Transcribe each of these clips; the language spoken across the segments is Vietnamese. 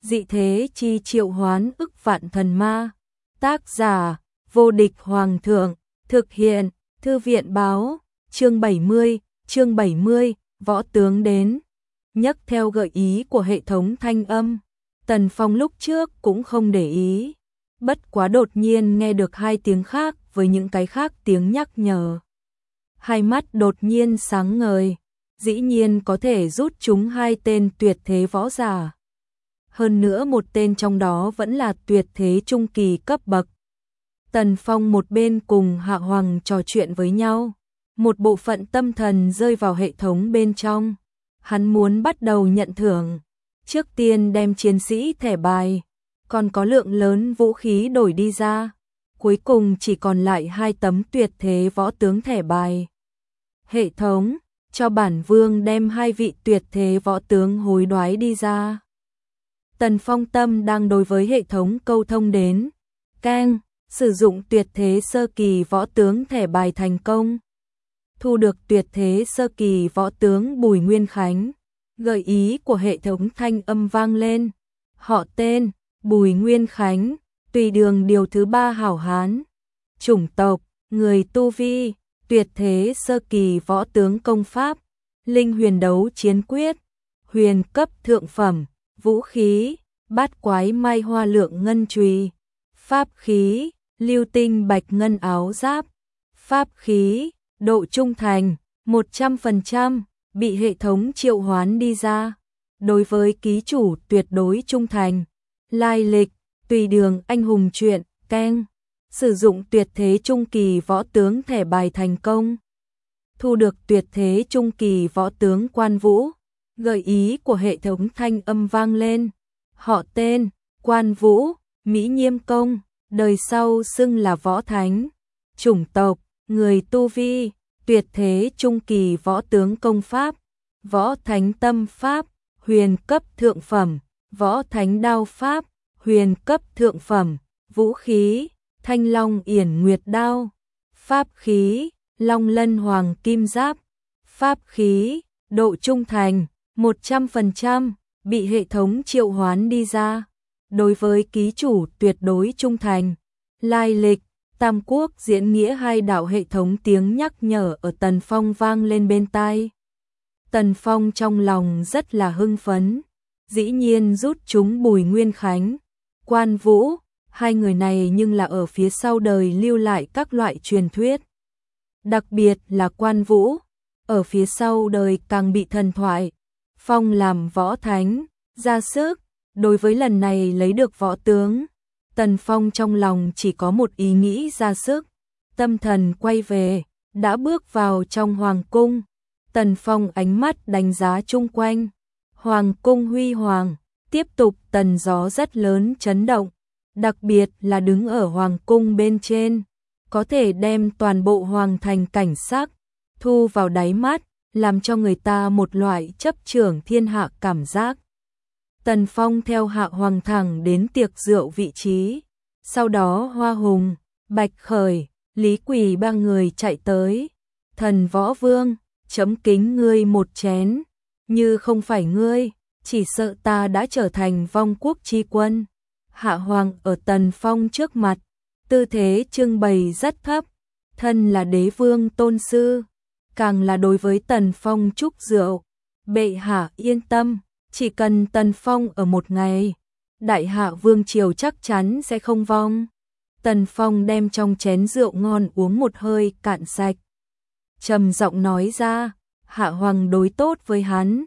dị thế chi triệu hoán ức vạn thần ma. Tác giả, vô địch hoàng thượng, thực hiện, thư viện báo, chương 70, võ tướng đến. Nhắc theo gợi ý của hệ thống thanh âm, Tần Phong lúc trước cũng không để ý. Bất quá đột nhiên nghe được hai tiếng khác với những cái khác tiếng nhắc nhở. Hai mắt đột nhiên sáng ngời, dĩ nhiên có thể rút chúng hai tên tuyệt thế võ giả. Hơn nữa một tên trong đó vẫn là tuyệt thế trung kỳ cấp bậc. Tần Phong một bên cùng Hạ Hoàng trò chuyện với nhau, một bộ phận tâm thần rơi vào hệ thống bên trong. Hắn muốn bắt đầu nhận thưởng, trước tiên đem chiến sĩ thẻ bài, còn có lượng lớn vũ khí đổi đi ra. Cuối cùng chỉ còn lại 2 tấm tuyệt thế võ tướng thẻ bài. Hệ thống, cho bản vương đem 2 vị tuyệt thế võ tướng hối đoái đi ra. Tần Phong tâm đang đối với hệ thống câu thông đến. Keng, sử dụng tuyệt thế sơ kỳ võ tướng thẻ bài thành công. Thu được tuyệt thế sơ kỳ võ tướng Bùi Nguyên Khánh. Gợi ý của hệ thống thanh âm vang lên. Họ tên, Bùi Nguyên Khánh, tùy đường điều thứ 3 hảo hán. Chủng tộc, người tu vi, tuyệt thế sơ kỳ võ tướng công pháp, linh huyền đấu chiến quyết, huyền cấp thượng phẩm, vũ khí, bát quái mai hoa lượng ngân chùy, pháp khí, lưu tinh bạch ngân áo giáp, pháp khí, độ trung thành, 100%, bị hệ thống triệu hoán đi ra. Đối với ký chủ tuyệt đối trung thành, lai lịch, tùy đường anh hùng truyện, keng, sử dụng tuyệt thế trung kỳ võ tướng thẻ bài thành công. Thu được tuyệt thế trung kỳ võ tướng Quan Vũ. Gợi ý của hệ thống thanh âm vang lên. Họ tên, Quan Vũ, Mỹ Nhiêm Công, đời sau xưng là Võ Thánh. Chủng tộc, người tu vi, tuyệt thế trung kỳ võ tướng công pháp, Võ Thánh tâm pháp, huyền cấp thượng phẩm, Võ Thánh đao pháp, huyền cấp thượng phẩm, vũ khí, Thanh Long Yển Nguyệt đao, pháp khí, Long Lân Hoàng Kim Giáp, pháp khí, độ trung thành, 100%, bị hệ thống triệu hoán đi ra. Đối với ký chủ tuyệt đối trung thành, lai lịch, Tam Quốc diễn nghĩa hai đạo hệ thống tiếng nhắc nhở ở Tần Phong vang lên bên tai. Tần Phong trong lòng rất là hưng phấn, dĩ nhiên rút chúng Bùi Nguyên Khánh, Quan Vũ, hai người này nhưng là ở phía sau đời lưu lại các loại truyền thuyết. Đặc biệt là Quan Vũ, ở phía sau đời càng bị thần thoại, phong làm võ thánh, ra sức. Đối với lần này lấy được võ tướng, Tần Phong trong lòng chỉ có một ý nghĩ ra sức. Tâm thần quay về, đã bước vào trong hoàng cung. Tần Phong ánh mắt đánh giá chung quanh. Hoàng cung huy hoàng, tiếp tục tần gió rất lớn chấn động. Đặc biệt là đứng ở hoàng cung bên trên, có thể đem toàn bộ hoàng thành cảnh sắc thu vào đáy mắt, làm cho người ta một loại chấp trưởng thiên hạ cảm giác. Tần Phong theo Hạ Hoàng thẳng đến tiệc rượu vị trí, sau đó Hoa Hùng, Bạch Khởi, Lý Quỳ ba người chạy tới. Thần Võ Vương, chấm kính ngươi một chén, như không phải ngươi, chỉ sợ ta đã trở thành vong quốc chi quân. Hạ Hoàng ở Tần Phong trước mặt, tư thế trưng bày rất thấp, thân là đế vương tôn sư, càng là đối với Tần Phong chúc rượu. Bệ hạ yên tâm, chỉ cần Tần Phong ở một ngày, đại hạ vương triều chắc chắn sẽ không vong. Tần Phong đem trong chén rượu ngon uống một hơi cạn sạch, trầm giọng nói ra, Hạ Hoàng đối tốt với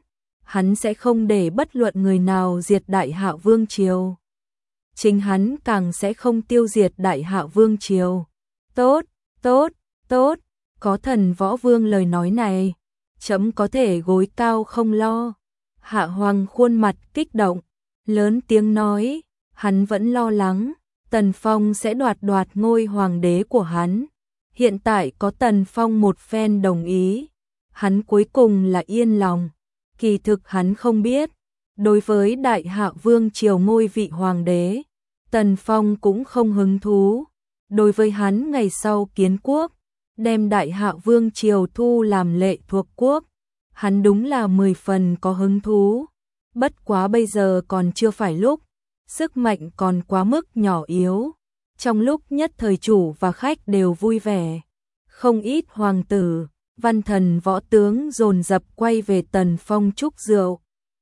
hắn sẽ không để bất luận người nào diệt đại hạ vương triều. Chính hắn càng sẽ không tiêu diệt đại hạ vương triều. Tốt, tốt, tốt, có Thần Võ Vương lời nói này, chấm có thể gối cao không lo. Hạ Hoàng khuôn mặt kích động, lớn tiếng nói, hắn vẫn lo lắng, Tần Phong sẽ đoạt ngôi hoàng đế của hắn. Hiện tại có Tần Phong một phen đồng ý, hắn cuối cùng là yên lòng. Kỳ thực hắn không biết, đối với đại hạ vương triều ngôi vị hoàng đế, Tần Phong cũng không hứng thú. Đối với hắn ngày sau kiến quốc, đem đại hạ vương triều thu làm lệ thuộc quốc, hắn đúng là 10 phần có hứng thú. Bất quá bây giờ còn chưa phải lúc, sức mạnh còn quá mức nhỏ yếu. Trong lúc nhất thời chủ và khách đều vui vẻ, không ít hoàng tử, văn thần võ tướng dồn dập quay về Tần Phong chúc rượu.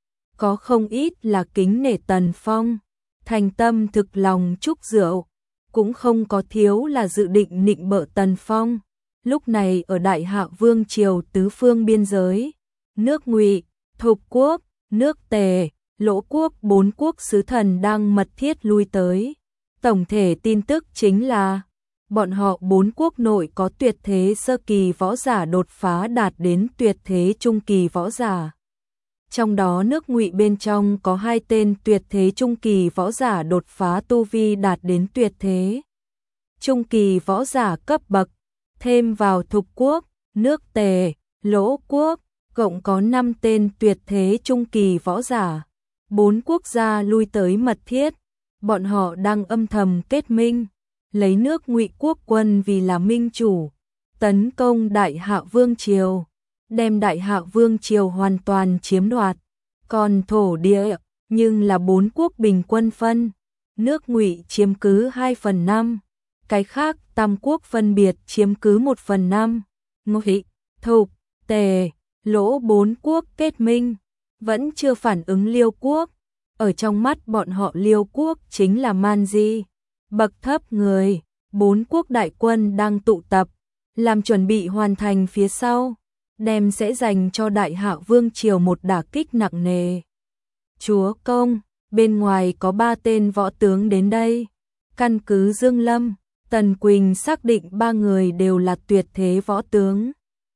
Có không ít là kính nể Tần Phong, thành tâm thực lòng chúc rượu, cũng không có thiếu là dự định nịnh bợ Tần Phong. Lúc này ở Đại Hạ Vương triều tứ phương biên giới, nước Ngụy, Thục quốc, nước Tề, Lỗ quốc, bốn quốc sứ thần đang mật thiết lui tới. Tổng thể tin tức chính là bọn họ bốn quốc nội có tuyệt thế sơ kỳ võ giả đột phá đạt đến tuyệt thế trung kỳ võ giả. Trong đó nước Ngụy bên trong có 2 tên tuyệt thế trung kỳ võ giả đột phá tu vi đạt đến tuyệt thế trung kỳ võ giả cấp bậc, thêm vào Thục quốc, nước Tề, Lỗ quốc, cộng có 5 tên tuyệt thế trung kỳ võ giả. 4 quốc gia lui tới mật thiết, bọn họ đang âm thầm kết minh, lấy nước Ngụy quốc quân vì là minh chủ, tấn công Đại Hạ Vương triều, đem Đại Hạ Vương triều hoàn toàn chiếm đoạt. Còn thổ địa, nhưng là 4 quốc bình quân phân, nước Ngụy chiếm cứ 2/5, cái khác tam quốc phân biệt chiếm cứ 1/5. Ngụy, Thục, Tề, Lỗ 4 quốc kết minh, vẫn chưa phản ứng Liêu quốc. Ở trong mắt bọn họ Liêu quốc chính là man di, bậc thấp người. 4 quốc đại quân đang tụ tập, làm chuẩn bị hoàn thành phía sau, đem sẽ dành cho Đại Hạ Vương triều một đả kích nặng nề. Chúa công, bên ngoài có 3 tên võ tướng đến đây. Căn cứ Dương Lâm, Tần Quỳnh xác định 3 người đều là tuyệt thế võ tướng.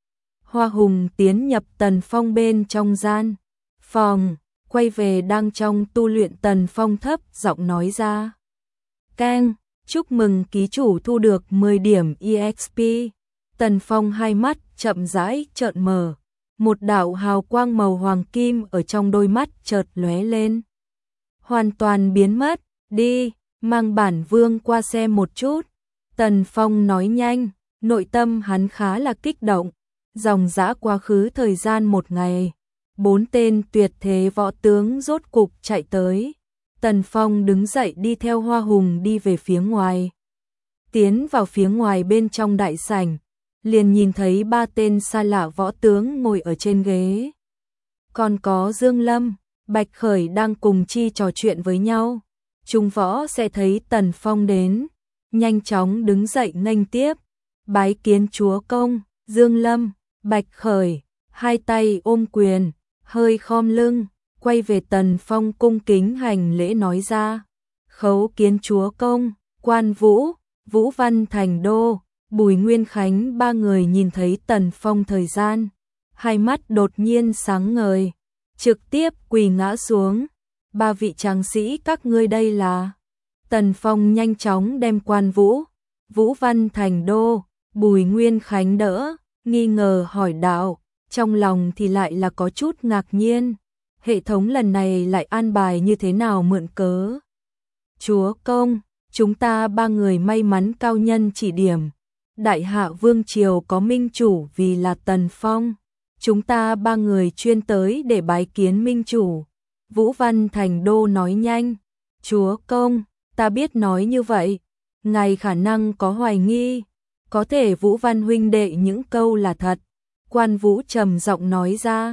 Hoa Hùng tiến nhập Tần Phong bên trong gian phòng, quay về đang trong tu luyện. Tần Phong thấp giọng nói ra: "Keng, chúc mừng ký chủ thu được 10 điểm EXP." Tần Phong hai mắt chậm rãi trợn mở, một đạo hào quang màu hoàng kim ở trong đôi mắt chợt lóe lên, hoàn toàn biến mất. "Đi, mang bản vương qua xem một chút." Tần Phong nói nhanh, nội tâm hắn khá là kích động. Dòng dã quá khứ thời gian 1 ngày, 4 tên tuyệt thế võ tướng rốt cục chạy tới. Tần Phong đứng dậy đi theo Hoa Hùng đi về phía ngoài. Tiến vào phía ngoài bên trong đại sảnh, liền nhìn thấy 3 tên xa lạ võ tướng ngồi ở trên ghế. Còn có Dương Lâm, Bạch Khởi đang cùng chi trò chuyện với nhau. Trung võ sẽ thấy Tần Phong đến, nhanh chóng đứng dậy nghênh tiếp. "Bái kiến chúa công." Dương Lâm, Bạch Khởi, hai tay ôm quyền, hơi khom lưng, quay về Tần Phong cung kính hành lễ nói ra: "Khấu kiến chúa công." Quan Vũ, Vũ Văn Thành Đô, Bùi Nguyên Khánh 3 người nhìn thấy Tần Phong thời gian, hai mắt đột nhiên sáng ngời, trực tiếp quỳ ngã xuống. "3 vị tráng sĩ các ngươi đây là?" Tần Phong nhanh chóng đem Quan Vũ, Vũ Văn Thành Đô, Bùi Nguyên Khánh đỡ, nghi ngờ hỏi đạo, trong lòng thì lại là có chút ngạc nhiên. Hệ thống lần này lại an bài như thế nào mượn cớ? "Chúa công, chúng ta 3 người may mắn cao nhân chỉ điểm. Đại Hạ Vương triều có minh chủ vì là Tần Phong. Chúng ta 3 người chuyên tới để bái kiến minh chủ." Vũ Văn Thành Đô nói nhanh. "Chúa công, ta biết nói như vậy, ngài khả năng có hoài nghi, có thể Vũ Văn huynh đệ những câu là thật." Quan Vũ trầm giọng nói ra.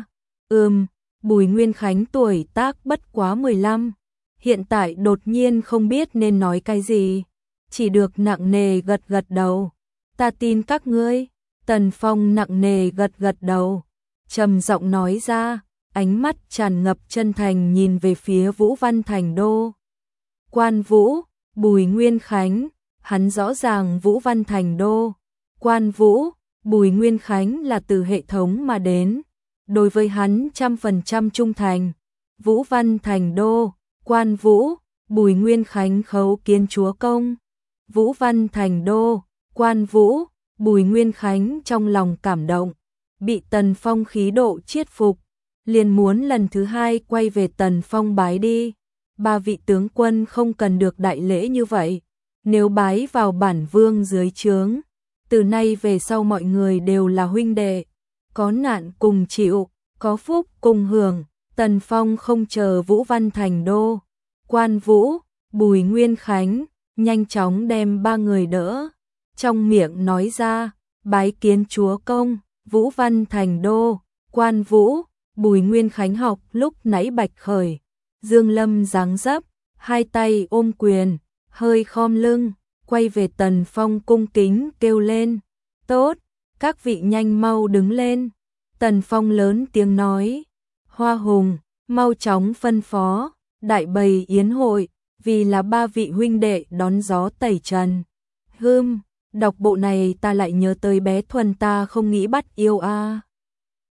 Bùi Nguyên Khánh tuổi tác bất quá 15, hiện tại đột nhiên không biết nên nói cái gì, chỉ được nặng nề gật gật đầu. "Ta tin các ngươi." Tần Phong nặng nề gật gật đầu, trầm giọng nói ra, ánh mắt tràn ngập chân thành nhìn về phía Vũ Văn Thành Đô. Quan Vũ, Bùi Nguyên Khánh, hắn rõ ràng Vũ Văn Thành Đô, Quan Vũ, Bùi Nguyên Khánh là từ hệ thống mà đến, đối với hắn 100% trung thành. Vũ Văn Thành Đô, Quan Vũ, Bùi Nguyên Khánh khấu kiến chúa công. Vũ Văn Thành Đô, Quan Vũ, Bùi Nguyên Khánh trong lòng cảm động, bị Tần Phong khí độ chiết phục, liền muốn lần thứ 2 quay về Tần Phong bái đi. 3 vị tướng quân không cần được đại lễ như vậy, nếu bái vào bản vương dưới trướng, từ nay về sau mọi người đều là huynh đệ, có nạn cùng chịu, có phúc cùng hưởng. Tần Phong không chờ Vũ Văn Thành Đô, Quan Vũ, Bùi Nguyên Khánh nhanh chóng đem ba người đỡ, trong miệng nói ra, bái kiến chúa công, Vũ Văn thành đô, quan Vũ. Bùi Nguyên Khánh học lúc nãy Bạch Khởi, Dương Lâm dáng dấp, hai tay ôm quyền, hơi khom lưng, quay về Tần Phong cung kính kêu lên, tốt, các vị nhanh mau đứng lên. Tần Phong lớn tiếng nói, Hoa Hùng, mau chóng phân phó, đại bày yến hội, vì là ba vị huynh đệ đón gió tẩy trần. Đọc bộ này ta lại nhớ tới bé Thuần ta không nghĩ bắt yêu a.